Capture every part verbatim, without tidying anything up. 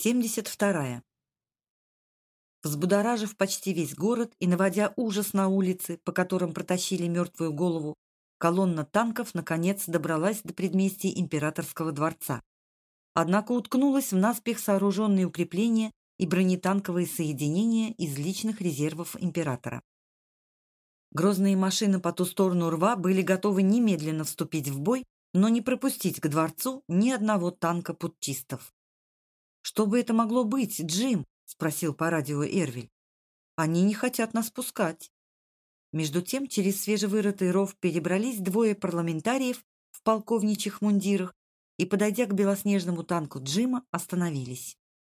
семьдесят вторая. Взбудоражив почти весь город и наводя ужас на улицы, по которым протащили мертвую голову, колонна танков наконец добралась до предместья императорского дворца. Однако уткнулась в наспех сооруженные укрепления и бронетанковые соединения из личных резервов императора. Грозные машины по ту сторону рва были готовы немедленно вступить в бой, но не пропустить к дворцу ни одного танка путчистов. «Что бы это могло быть, Джим?» — спросил по радио Эрвиль. «Они не хотят нас пускать». Между тем через свежевырытый ров перебрались двое парламентариев в полковничьих мундирах и, подойдя к белоснежному танку Джима, остановились.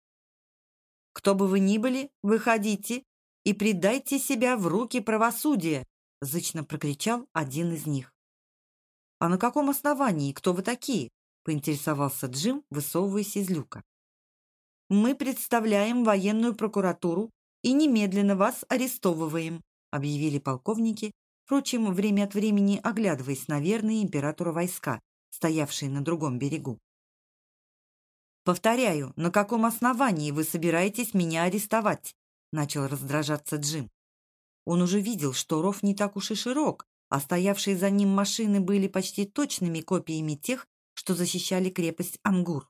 «Кто бы вы ни были, выходите и предайте себя в руки правосудия!» — зычно прокричал один из них. «А на каком основании? Кто вы такие?» — поинтересовался Джим, высовываясь из люка. «Мы представляем военную прокуратуру и немедленно вас арестовываем», — объявили полковники, впрочем, время от времени оглядываясь на верные императору войска, стоявшие на другом берегу. «Повторяю, на каком основании вы собираетесь меня арестовать?» — начал раздражаться Джим. Он уже видел, что ров не так уж и широк, а стоявшие за ним машины были почти точными копиями тех, что защищали крепость Ангур.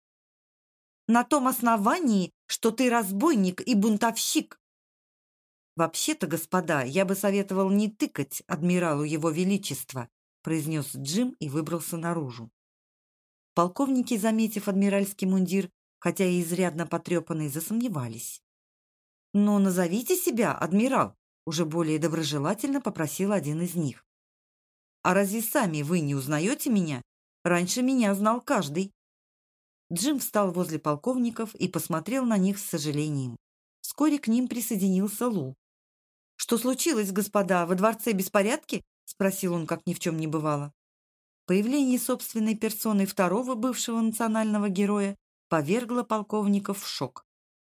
«На том основании, что ты разбойник и бунтовщик!» «Вообще-то, господа, я бы советовал не тыкать адмиралу его величества», произнес Джим и выбрался наружу. Полковники, заметив адмиральский мундир, хотя и изрядно потрепанный, засомневались. «Но назовите себя, адмирал», уже более доброжелательно попросил один из них. «А разве сами вы не узнаете меня? Раньше меня знал каждый». Джим встал возле полковников и посмотрел на них с сожалением. Вскоре к ним присоединился Лу. «Что случилось, господа? Во дворце беспорядки?» — спросил он, как ни в чем не бывало. Появление собственной персоны второго бывшего национального героя повергло полковников в шок.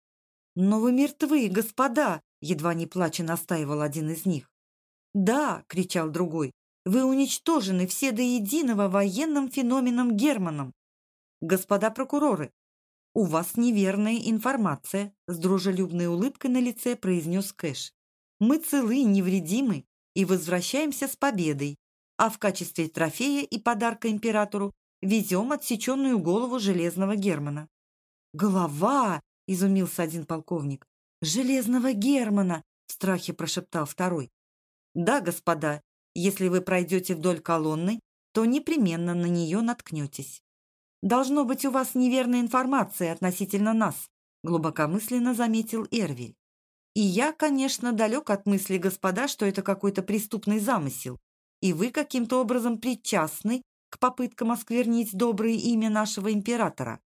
«Но вы мертвы, господа!» — едва не плача настаивал один из них. «Да!» — кричал другой. «Вы уничтожены все до единого военным феноменом Германом! Господа прокуроры, у вас неверная информация!» — с дружелюбной улыбкой на лице произнес Кэш. «Мы целы, невредимы и возвращаемся с победой, а в качестве трофея и подарка императору везем отсеченную голову Железного Германа». «Голова!» — изумился один полковник. «Железного Германа!» — в страхе прошептал второй. «Да, господа, если вы пройдете вдоль колонны, то непременно на нее наткнетесь. Должно быть, у вас неверная информация относительно нас», — глубокомысленно заметил Эрвиль. «И я, конечно, далек от мысли, господа, что это какой-то преступный замысел, и вы каким-то образом причастны к попыткам осквернить доброе имя нашего императора».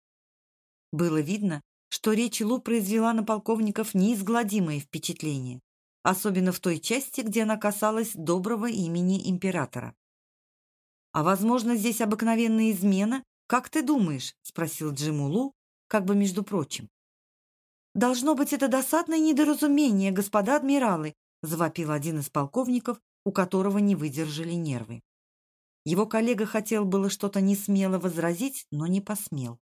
Было видно, что речь Лу произвела на полковников неизгладимое впечатление, особенно в той части, где она касалась доброго имени императора. «А возможно, здесь обыкновенная измена? Как ты думаешь?» — спросил Джиму Лу, как бы между прочим. «Должно быть, это досадное недоразумение, господа адмиралы», — завопил один из полковников, у которого не выдержали нервы. Его коллега хотел было что-то несмело возразить, но не посмел.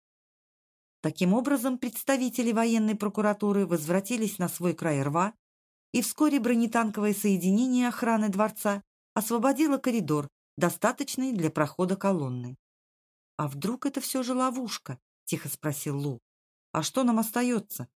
Таким образом, представители военной прокуратуры возвратились на свой край рва, и вскоре бронетанковое соединение охраны дворца освободило коридор, достаточный для прохода колонны. «А вдруг это все же ловушка?» — тихо спросил Лу. «А что нам остается?